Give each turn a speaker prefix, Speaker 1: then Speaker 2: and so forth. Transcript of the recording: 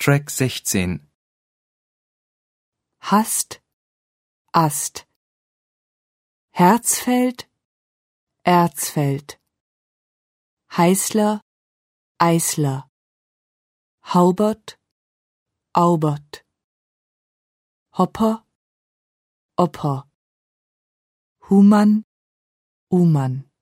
Speaker 1: Track 16.
Speaker 2: Hast, Ast. Herzfeld, Erzfeld. Heißler, Eisler. Haubert, Aubert. Hopper, Opper. Humann, Umann.